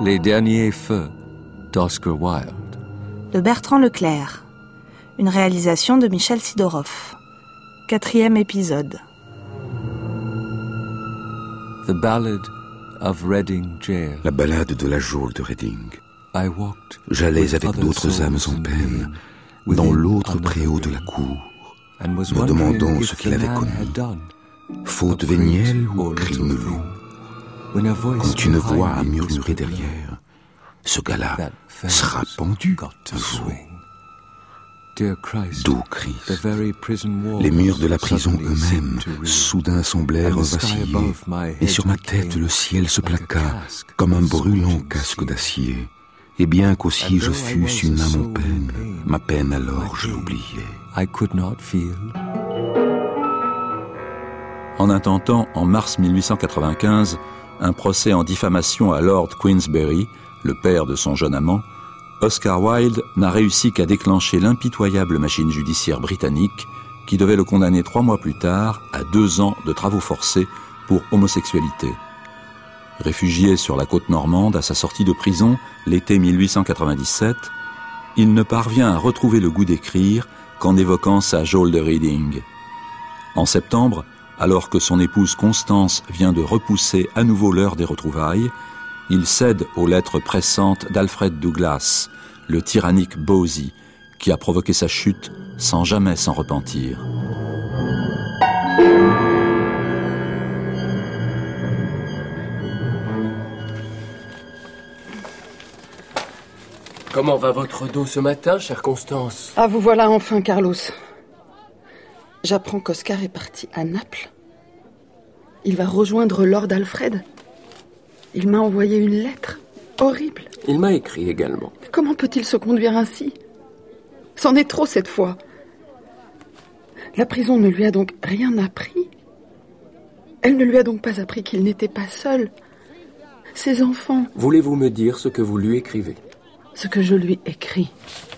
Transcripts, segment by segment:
Les derniers feux d'Oscar Wilde. De Bertrand Leclerc. Une réalisation de Michel Sidorov. 4e épisode. The Ballad of Reading Gaol. La ballade de la geôle de Reading. J'allais avec d'autres âmes en peine dans l'autre préau de la cour, me demandant ce qu'il avait commis, faute vénielle ou crime lourd. Quand une voix a murmuré derrière, ce gars-là sera pendu un jour. Doux Christ, les murs de la prison eux-mêmes soudain semblèrent vaciller, et sur ma tête le ciel se plaqua comme un brûlant casque d'acier. Et bien qu'aussi je fusse une âme en peine, ma peine alors je l'oubliais. En intentant, en mars 1895, un procès en diffamation à Lord Queensberry, le père de son jeune amant, Oscar Wilde n'a réussi qu'à déclencher l'impitoyable machine judiciaire britannique qui devait le condamner 3 mois plus tard à 2 ans de travaux forcés pour homosexualité. Réfugié sur la côte normande à sa sortie de prison l'été 1897, il ne parvient à retrouver le goût d'écrire qu'en évoquant sa geôle de Reading. En septembre, alors que son épouse Constance vient de repousser à nouveau l'heure des retrouvailles, il cède aux lettres pressantes d'Alfred Douglas, le tyrannique Bosie, qui a provoqué sa chute sans jamais s'en repentir. Comment va votre dos ce matin, chère Constance ? Ah, vous voilà enfin, Carlos. J'apprends qu'Oscar est parti à Naples. Il va rejoindre Lord Alfred. Il m'a envoyé une lettre horrible. Il m'a écrit également. Comment peut-il se conduire ainsi ? C'en est trop cette fois. La prison ne lui a donc rien appris. Elle ne lui a donc pas appris qu'il n'était pas seul. Ses enfants... Voulez-vous me dire ce que vous lui écrivez ? Ce que je lui écris.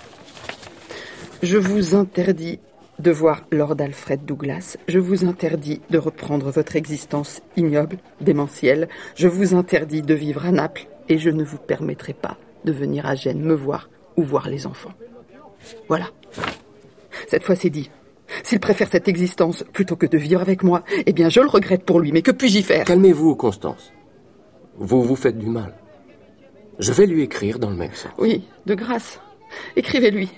Je vous interdis de voir Lord Alfred Douglas. Je vous interdis de reprendre votre existence ignoble, démentielle. Je vous interdis de vivre à Naples et je ne vous permettrai pas de venir à Gênes me voir ou voir les enfants. Voilà. Cette fois, c'est dit. S'il préfère cette existence plutôt que de vivre avec moi, eh bien, je le regrette pour lui, mais que puis-je y faire ? Calmez-vous, Constance. Vous vous faites du mal. Je vais lui écrire dans le même sens. Oui, de grâce. Écrivez-lui.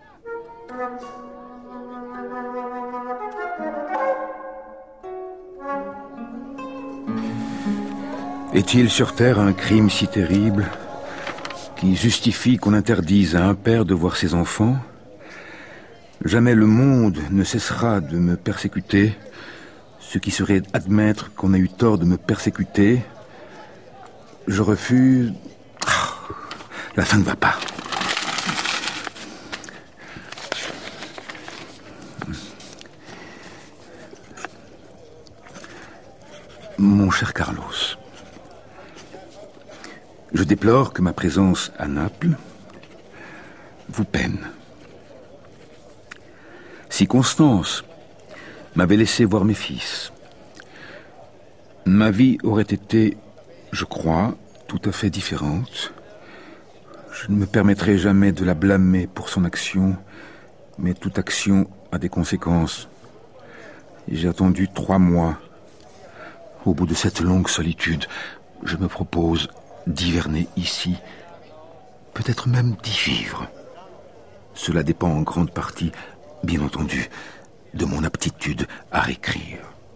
Est-il sur terre un crime si terrible qui justifie qu'on interdise à un père de voir ses enfants ? Jamais le monde ne cessera de me persécuter, ce qui serait admettre qu'on a eu tort de me persécuter. Je refuse... La fin ne va pas. Mon cher Carlos, je déplore que ma présence à Naples vous peine. Si Constance m'avait laissé voir mes fils, ma vie aurait été, je crois, tout à fait différente. Je ne me permettrai jamais de la blâmer pour son action, mais toute action a des conséquences. Et j'ai attendu 3 mois. Au bout de cette longue solitude, je me propose d'hiverner ici, peut-être même d'y vivre. Cela dépend en grande partie, bien entendu, de mon aptitude à réécrire.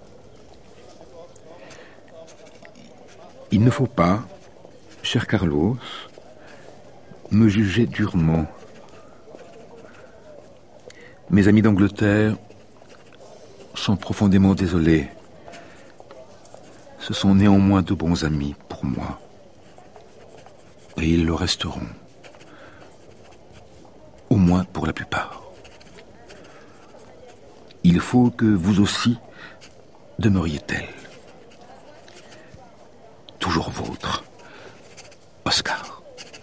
Il ne faut pas, cher Carlos, me juger durement. Mes amis d'Angleterre sont profondément désolés. Ce sont néanmoins de bons amis pour moi. Et ils le resteront. Au moins pour la plupart. Il faut que vous aussi demeuriez tel. Toujours vôtre, Oscar.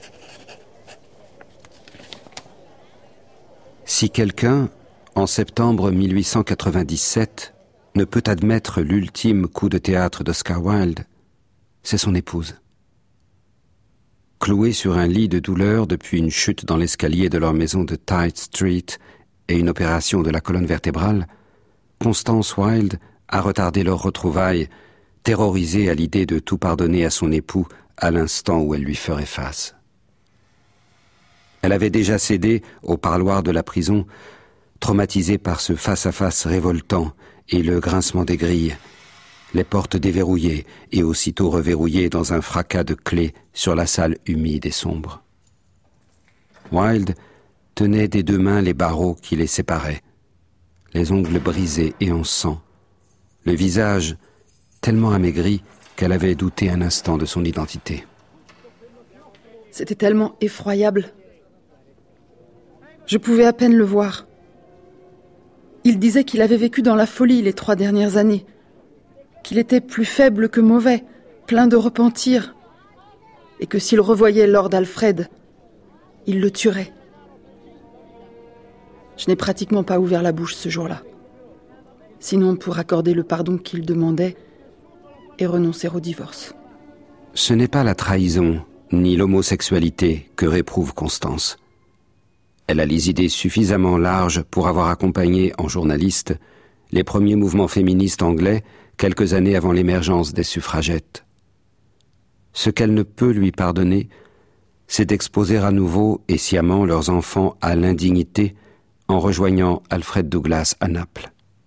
Si quelqu'un, en septembre 1897, ne peut admettre l'ultime coup de théâtre d'Oscar Wilde, c'est son épouse. cloués sur un lit de douleur depuis une chute dans l'escalier de leur maison de Tite Street et une opération de la colonne vertébrale, Constance Wilde a retardé leur retrouvaille, terrorisée à l'idée de tout pardonner à son époux à l'instant où elle lui ferait face. Elle avait déjà cédé au parloir de la prison, traumatisée par ce face-à-face révoltant et le grincement des grilles, les portes déverrouillées et aussitôt reverrouillées dans un fracas de clés sur la salle humide et sombre. Wilde tenait des deux mains les barreaux qui les séparaient, les ongles brisés et en sang, le visage tellement amaigri qu'elle avait douté un instant de son identité. C'était tellement effroyable. Je pouvais à peine le voir. Il disait qu'il avait vécu dans la folie les 3 dernières années, qu'il était plus faible que mauvais, plein de repentir, et que s'il revoyait Lord Alfred, il le tuerait. Je n'ai pratiquement pas ouvert la bouche ce jour-là, sinon pour accorder le pardon qu'il demandait et renoncer au divorce. Ce n'est pas la trahison ni l'homosexualité que réprouve Constance. Elle a les idées suffisamment larges pour avoir accompagné, en journaliste, les premiers mouvements féministes anglais quelques années avant l'émergence des suffragettes. Ce qu'elle ne peut lui pardonner, c'est d'exposer à nouveau et sciemment leurs enfants à l'indignité en rejoignant Alfred Douglas à Naples.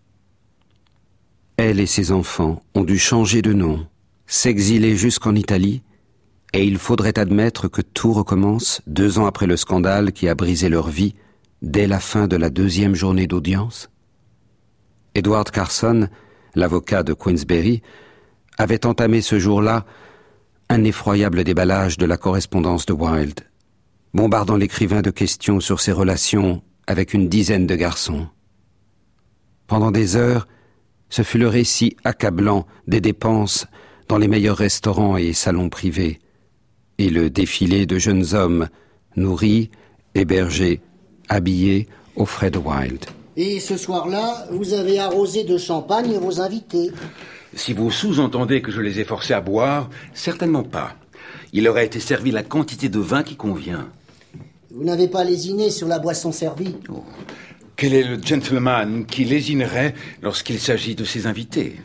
Elle et ses enfants ont dû changer de nom, s'exiler jusqu'en Italie, et il faudrait admettre que tout recommence 2 ans après le scandale qui a brisé leur vie, dès la fin de la 2e journée d'audience. Edward Carson, l'avocat de Queensberry, avait entamé ce jour-là un effroyable déballage de la correspondance de Wilde, bombardant l'écrivain de questions sur ses relations avec une dizaine de garçons. Pendant des heures, ce fut le récit accablant des dépenses dans les meilleurs restaurants et salons privés, et le défilé de jeunes hommes nourris, hébergés, habillés aux frais de Wilde. Et ce soir-là, vous avez arrosé de champagne vos invités. Si vous sous-entendez que je les ai forcés à boire, certainement pas. Il leur a été servi la quantité de vin qui convient. Vous n'avez pas lésiné sur la boisson servie. Oh. Quel est le gentleman qui lésinerait lorsqu'il s'agit de ses invités?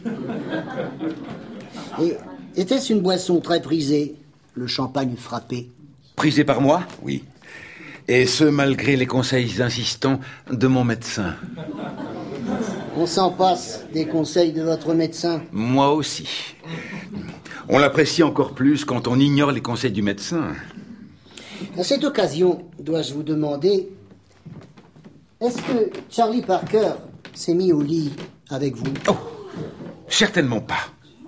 Et était-ce une boisson très prisée, le champagne frappé? Prisé par moi? Oui. Et ce, malgré les conseils insistants de mon médecin. On s'en passe des conseils de votre médecin. Moi aussi. On l'apprécie encore plus quand on ignore les conseils du médecin. À cette occasion, dois-je vous demander, est-ce que Charlie Parker s'est mis au lit avec vous? Oh, certainement pas.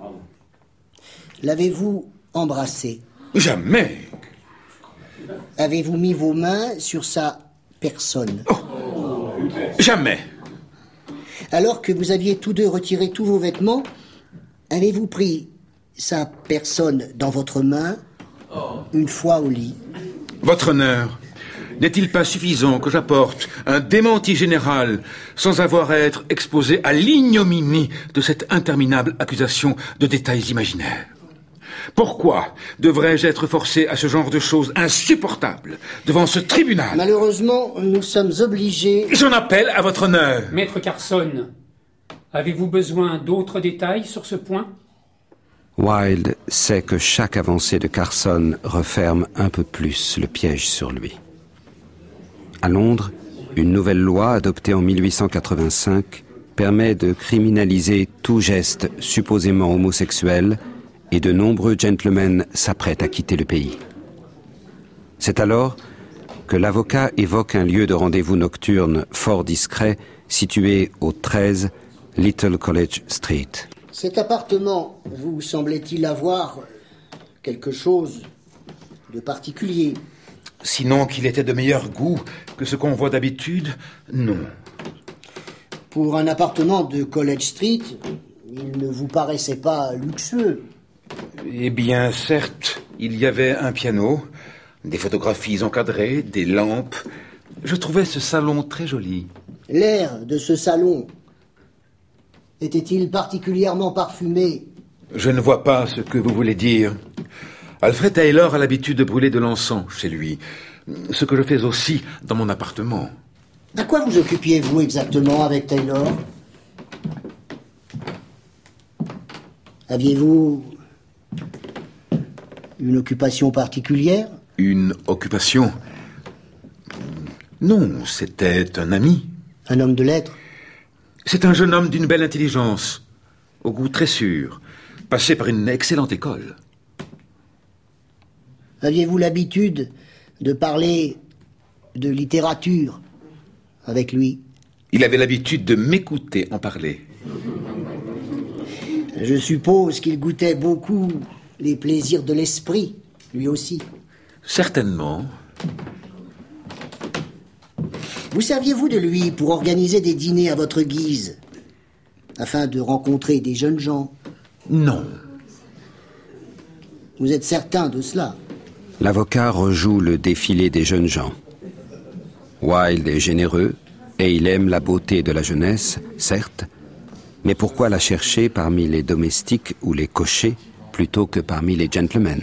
L'avez-vous embrassé? Jamais. Avez-vous mis vos mains sur sa personne? Oh, jamais. Alors que vous aviez tous deux retiré tous vos vêtements, avez-vous pris sa personne dans votre main une fois au lit? Votre honneur, n'est-il pas suffisant que j'apporte un démenti général sans avoir à être exposé à l'ignominie de cette interminable accusation de détails imaginaires? Pourquoi devrais-je être forcé à ce genre de choses insupportables devant ce tribunal? Malheureusement, nous sommes obligés... J'en appelle à votre honneur. Maître Carson, avez-vous besoin d'autres détails sur ce point? Wilde sait que chaque avancée de Carson referme un peu plus le piège sur lui. À Londres, une nouvelle loi adoptée en 1885 permet de criminaliser tout geste supposément homosexuel et de nombreux gentlemen s'apprêtent à quitter le pays. C'est alors que l'avocat évoque un lieu de rendez-vous nocturne fort discret situé au 13 Little College Street. Cet appartement vous semblait-il avoir quelque chose de particulier? Sinon qu'il était de meilleur goût que ce qu'on voit d'habitude, non. Pour un appartement de College Street, il ne vous paraissait pas luxueux? Eh bien, certes, il y avait un piano, des photographies encadrées, des lampes. Je trouvais ce salon très joli. L'air de ce salon était-il particulièrement parfumé? Je ne vois pas ce que vous voulez dire. Alfred Taylor a l'habitude de brûler de l'encens chez lui, ce que je fais aussi dans mon appartement. À quoi vous occupiez-vous exactement avec Taylor? Aviez-vous une occupation particulière? Une occupation? Non, c'était un ami. Un homme de lettres? C'est un jeune homme d'une belle intelligence, au goût très sûr, passé par une excellente école. Aviez-vous l'habitude de parler de littérature avec lui? Il avait l'habitude de m'écouter en parler. Je suppose qu'il goûtait beaucoup les plaisirs de l'esprit, lui aussi. Certainement. Vous serviez-vous de lui pour organiser des dîners à votre guise, afin de rencontrer des jeunes gens? Non. Vous êtes certain de cela? L'avocat rejoue le défilé des jeunes gens. Wilde est généreux et il aime la beauté de la jeunesse, certes, mais pourquoi la chercher parmi les domestiques ou les cochers plutôt que parmi les gentlemen?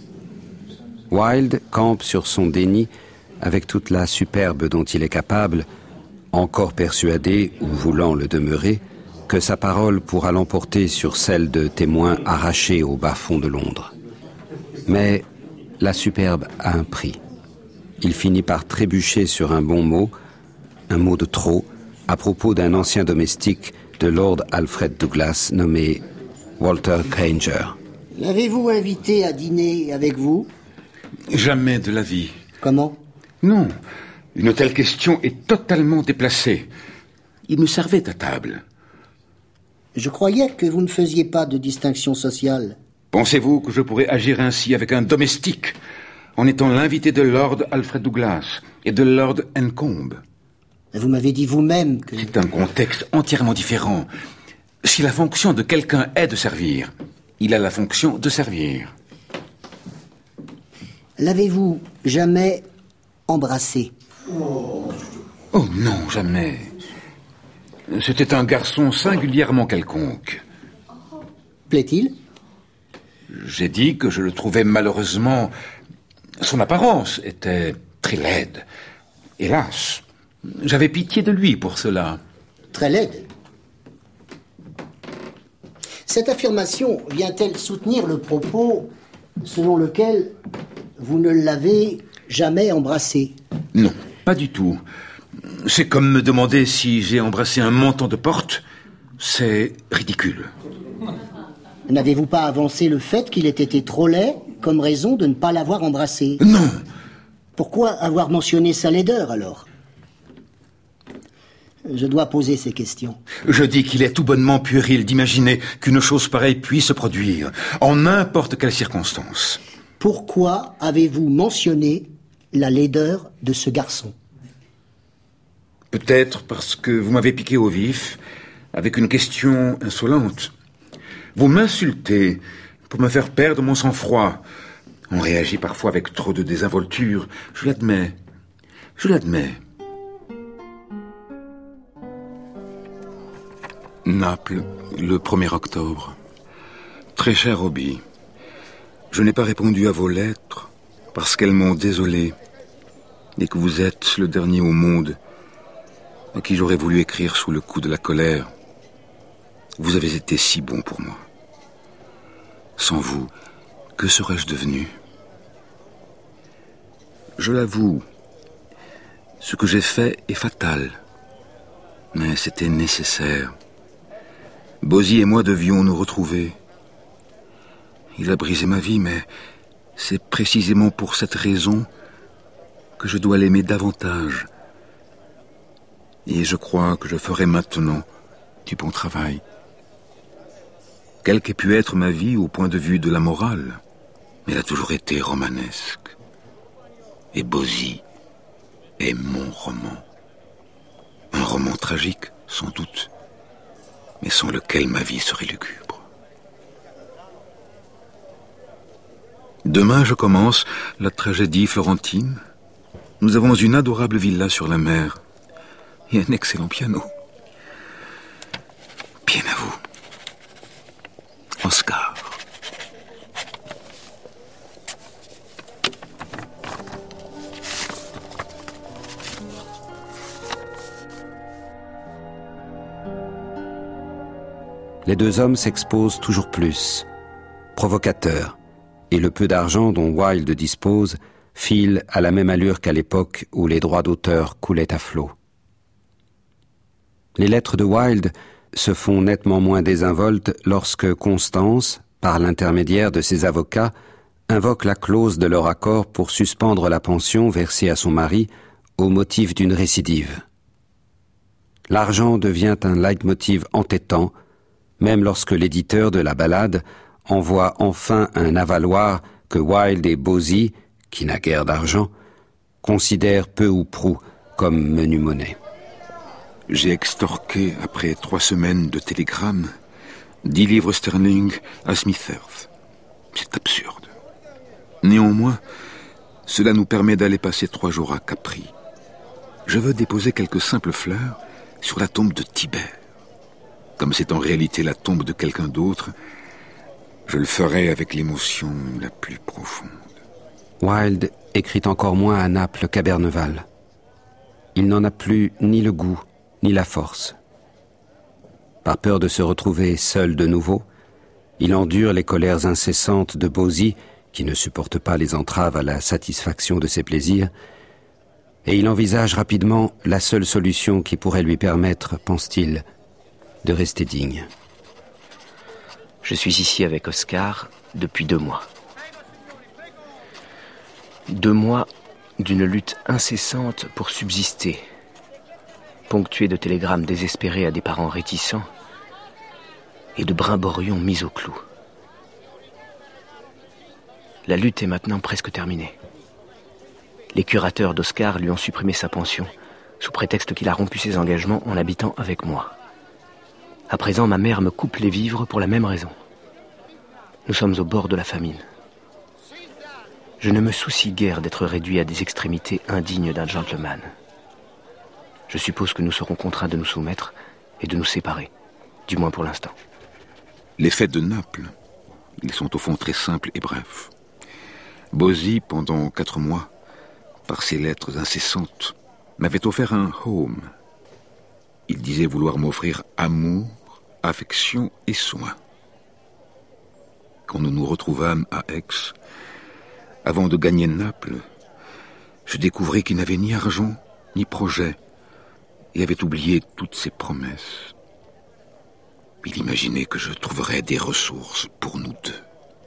Wilde campe sur son déni avec toute la superbe dont il est capable, encore persuadé, ou voulant le demeurer, que sa parole pourra l'emporter sur celle de témoins arrachés au bas-fond de Londres. Mais la superbe a un prix. Il finit par trébucher sur un bon mot, un mot de trop, à propos d'un ancien domestique de Lord Alfred Douglas nommé Walter Granger. L'avez-vous invité à dîner avec vous? Jamais de la vie. Comment? Non, une telle question est totalement déplacée. Il me servait à table. Je croyais que vous ne faisiez pas de distinction sociale. Pensez-vous que je pourrais agir ainsi avec un domestique, en étant l'invité de Lord Alfred Douglas et de Lord Encombe? Vous m'avez dit vous-même que... C'est un contexte entièrement différent. Si la fonction de quelqu'un est de servir, il a la fonction de servir. L'avez-vous jamais embrassé? Oh non, jamais. C'était un garçon singulièrement quelconque. Plaît-il? J'ai dit que je le trouvais malheureusement... Son apparence était très laide. Hélas, j'avais pitié de lui pour cela. Très laide? Cette affirmation vient-elle soutenir le propos selon lequel vous ne l'avez jamais embrassé? Non, pas du tout. C'est comme me demander si j'ai embrassé un montant de porte. C'est ridicule. N'avez-vous pas avancé le fait qu'il ait été trop laid comme raison de ne pas l'avoir embrassé? Non. Pourquoi avoir mentionné sa laideur, alors? Je dois poser ces questions. Je dis qu'il est tout bonnement puéril d'imaginer qu'une chose pareille puisse se produire, en n'importe quelle circonstance. Pourquoi avez-vous mentionné la laideur de ce garçon? Peut-être parce que vous m'avez piqué au vif, avec une question insolente. Vous m'insultez pour me faire perdre mon sang-froid. On réagit parfois avec trop de désinvolture. Je l'admets. Je l'admets. Naples, le 1er octobre. Très cher Robbie, je n'ai pas répondu à vos lettres parce qu'elles m'ont désolé et que vous êtes le dernier au monde à qui j'aurais voulu écrire sous le coup de la colère. Vous avez été si bon pour moi. Sans vous, que serais-je devenu? Je l'avoue, ce que j'ai fait est fatal, mais c'était nécessaire. Bosie et moi devions nous retrouver. Il a brisé ma vie, mais c'est précisément pour cette raison que je dois l'aimer davantage. Et je crois que je ferai maintenant du bon travail. Quelle qu'ait pu être ma vie au point de vue de la morale, elle a toujours été romanesque. Et Bosie est mon roman. Un roman tragique, sans doute, mais sans lequel ma vie serait lugubre. Demain, je commence la tragédie florentine. Nous avons une adorable villa sur la mer et un excellent piano. Bien à vous. Oscar. les deux hommes s'exposent toujours plus, provocateurs, et le peu d'argent dont Wilde dispose file à la même allure qu'à l'époque où les droits d'auteur coulaient à flot. Les lettres de Wilde se font nettement moins désinvoltes lorsque Constance, par l'intermédiaire de ses avocats, invoque la clause de leur accord pour suspendre la pension versée à son mari au motif d'une récidive. L'argent devient un leitmotiv entêtant, même lorsque l'éditeur de la ballade envoie enfin un avaloir que Wilde et Bosie, qui n'a guère d'argent, considèrent peu ou prou comme menu monnaie. J'ai extorqué, après 3 semaines de télégrammes, 10 livres sterling à Smithers. C'est absurde. Néanmoins, cela nous permet d'aller passer 3 jours à Capri. Je veux déposer quelques simples fleurs sur la tombe de Tibère. Comme c'est en réalité la tombe de quelqu'un d'autre, je le ferai avec l'émotion la plus profonde. Wilde écrit encore moins à Naples qu'à Berneval. Il n'en a plus ni le goût, ni la force. Par peur de se retrouver seul de nouveau, il endure les colères incessantes de Bosie, qui ne supporte pas les entraves à la satisfaction de ses plaisirs, et il envisage rapidement la seule solution qui pourrait lui permettre, pense-t-il, de rester digne. Je suis ici avec Oscar depuis 2 mois. 2 mois d'une lutte incessante pour subsister, ponctuée de télégrammes désespérés à des parents réticents et de brimborions mis au clou. La lutte est maintenant presque terminée. Les curateurs d'Oscar lui ont supprimé sa pension, sous prétexte qu'il a rompu ses engagements en habitant avec moi. À présent, ma mère me coupe les vivres pour la même raison. Nous sommes au bord de la famine. Je ne me soucie guère d'être réduit à des extrémités indignes d'un gentleman. Je suppose que nous serons contraints de nous soumettre et de nous séparer, du moins pour l'instant. Les faits de Naples, ils sont au fond très simples et brefs. Bosie, pendant 4 mois, par ses lettres incessantes, m'avait offert un home. Il disait vouloir m'offrir amour, affection et soin. Quand nous nous retrouvâmes à Aix, avant de gagner Naples, je découvris qu'il n'avait ni argent, ni projet, et avait oublié toutes ses promesses. Il imaginait que je trouverais des ressources pour nous deux.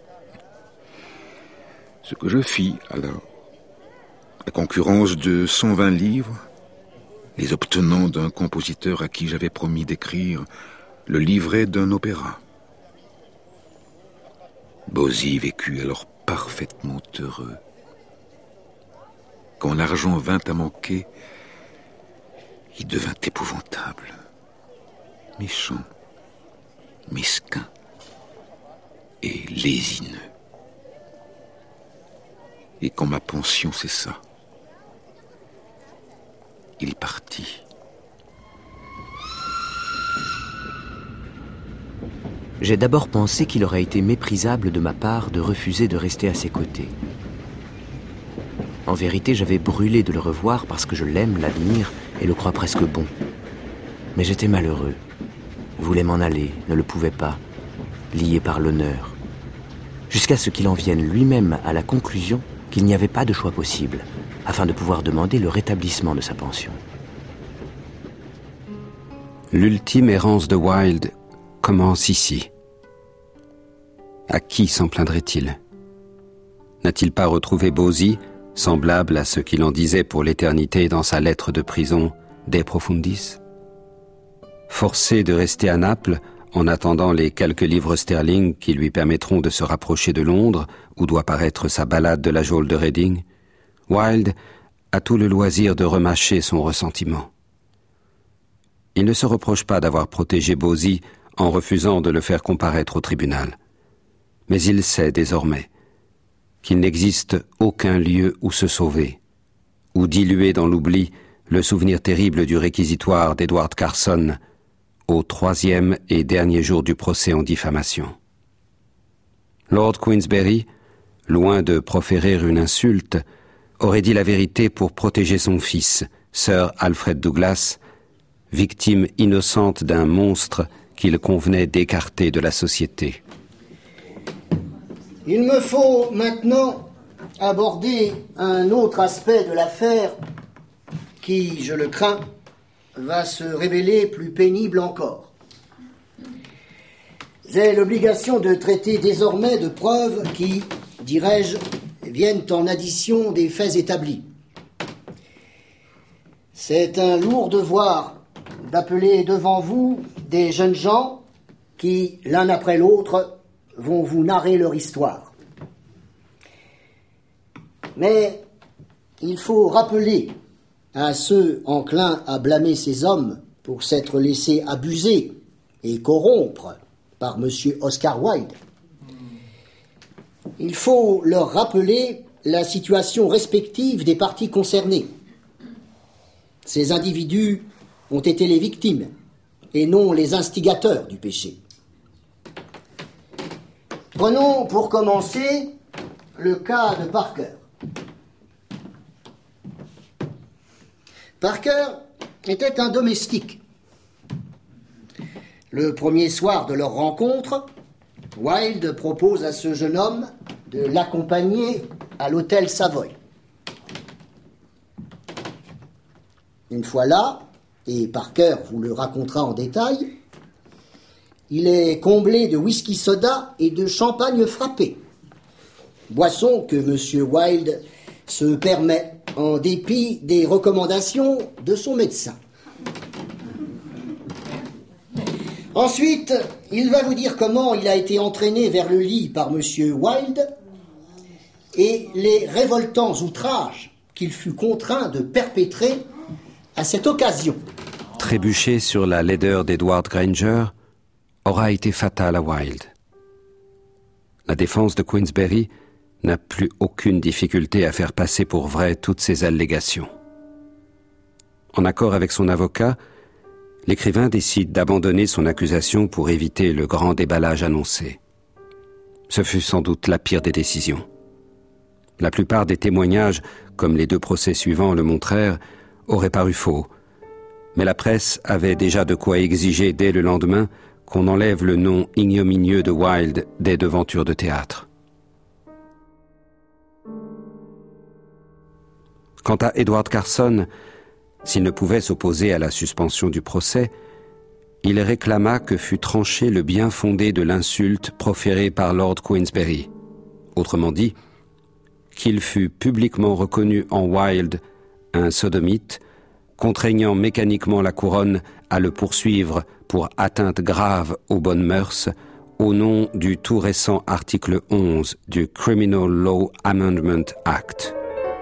Ce que je fis alors, à concurrence de 120 livres, les obtenant d'un compositeur à qui j'avais promis d'écrire le livret d'un opéra. Bosie vécut alors parfaitement heureux. Quand l'argent vint à manquer, il devint épouvantable, méchant, mesquin et lésineux. Et quand ma pension cessa, il partit. J'ai d'abord pensé qu'il aurait été méprisable de ma part de refuser de rester à ses côtés. En vérité, j'avais brûlé de le revoir parce que je l'aime, l'admire et le crois presque bon. Mais j'étais malheureux, voulais m'en aller, ne le pouvais pas, lié par l'honneur. Jusqu'à ce qu'il en vienne lui-même à la conclusion qu'il n'y avait pas de choix possible, afin de pouvoir demander le rétablissement de sa pension. L'ultime errance de Wilde commence ici. À qui s'en plaindrait-il? N'a-t-il pas retrouvé Bosie, semblable à ce qu'il en disait pour l'éternité dans sa lettre de prison De Profundis? Forcé de rester à Naples, en attendant les quelques livres sterling qui lui permettront de se rapprocher de Londres, où doit paraître sa ballade de la geôle de Reading, Wilde a tout le loisir de remâcher son ressentiment. Il ne se reproche pas d'avoir protégé Bosie en refusant de le faire comparaître au tribunal. Mais il sait désormais qu'il n'existe aucun lieu où se sauver, où diluer dans l'oubli le souvenir terrible du réquisitoire d'Edward Carson au 3e et dernier jour du procès en diffamation. Lord Queensberry, loin de proférer une insulte, aurait dit la vérité pour protéger son fils, Sir Alfred Douglas, victime innocente d'un monstre qu'il convenait d'écarter de la société. Il me faut maintenant aborder un autre aspect de l'affaire qui, je le crains, va se révéler plus pénible encore. J'ai l'obligation de traiter désormais de preuves qui, dirais-je, viennent en addition des faits établis. C'est un lourd devoir d'appeler devant vous des jeunes gens qui, l'un après l'autre, vont vous narrer leur histoire. Mais il faut rappeler à ceux enclins à blâmer ces hommes pour s'être laissés abuser et corrompre par M. Oscar Wilde. Il faut leur rappeler la situation respective des parties concernées. Ces individus ont été les victimes et non les instigateurs du péché. Prenons pour commencer le cas de Parker. Parker était un domestique. Le premier soir de leur rencontre, Wilde propose à ce jeune homme de l'accompagner à l'hôtel Savoy. Une fois là, et Parker vous le racontera en détail, il est comblé de whisky soda et de champagne frappé, boisson que M. Wilde se permet en dépit des recommandations de son médecin. Ensuite, il va vous dire comment il a été entraîné vers le lit par M. Wilde et les révoltants outrages qu'il fut contraint de perpétrer à cette occasion. Trébucher sur la laideur d'Edward Granger aura été fatal à Wilde. La défense de Queensberry n'a plus aucune difficulté à faire passer pour vraies toutes ces allégations. En accord avec son avocat, l'écrivain décide d'abandonner son accusation pour éviter le grand déballage annoncé. Ce fut sans doute la pire des décisions. La plupart des témoignages, comme les 2 procès suivants le montrèrent, auraient paru faux, mais la presse avait déjà de quoi exiger dès le lendemain qu'on enlève le nom ignominieux de Wilde des devantures de théâtre. Quant à Edward Carson, s'il ne pouvait s'opposer à la suspension du procès, il réclama que fût tranché le bien fondé de l'insulte proférée par Lord Queensberry. Autrement dit, qu'il fût publiquement reconnu en Wilde un sodomite, contraignant mécaniquement la couronne à le poursuivre pour atteinte grave aux bonnes mœurs, au nom du tout récent article 11 du Criminal Law Amendment Act.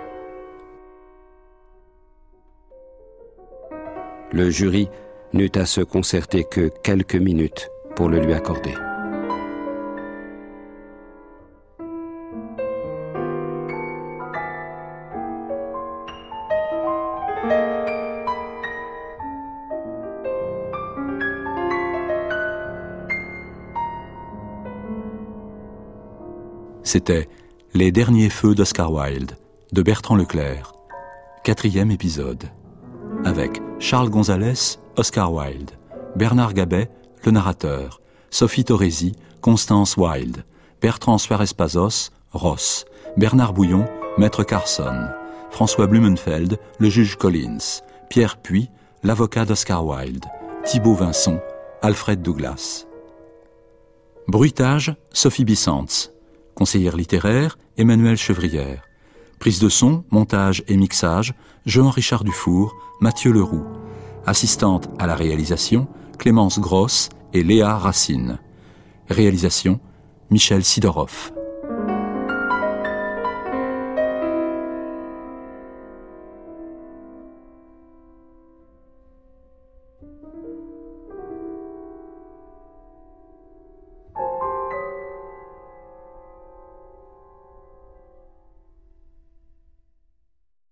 Le jury n'eut à se concerter que quelques minutes pour le lui accorder. C'était Les derniers feux d'Oscar Wilde, de Bertrand Leclerc, 4e épisode, avec Charles Gonzalez, Oscar Wilde, Bernard Gabet, le narrateur, Sophie Torresi, Constance Wilde, Bertrand Suarez-Pazos, Ross, Bernard Bouillon, Maître Carson, François Blumenfeld, le juge Collins, Pierre Puy, l'avocat d'Oscar Wilde, Thibaut Vincent, Alfred Douglas. Bruitage, Sophie Bissantz. Conseillère littéraire, Emmanuelle Chevrière. Prise de son, montage et mixage, Jean-Richard Dufour, Mathieu Leroux. Assistante à la réalisation, Clémence Grosse et Léa Racine. Réalisation, Michel Sidorov.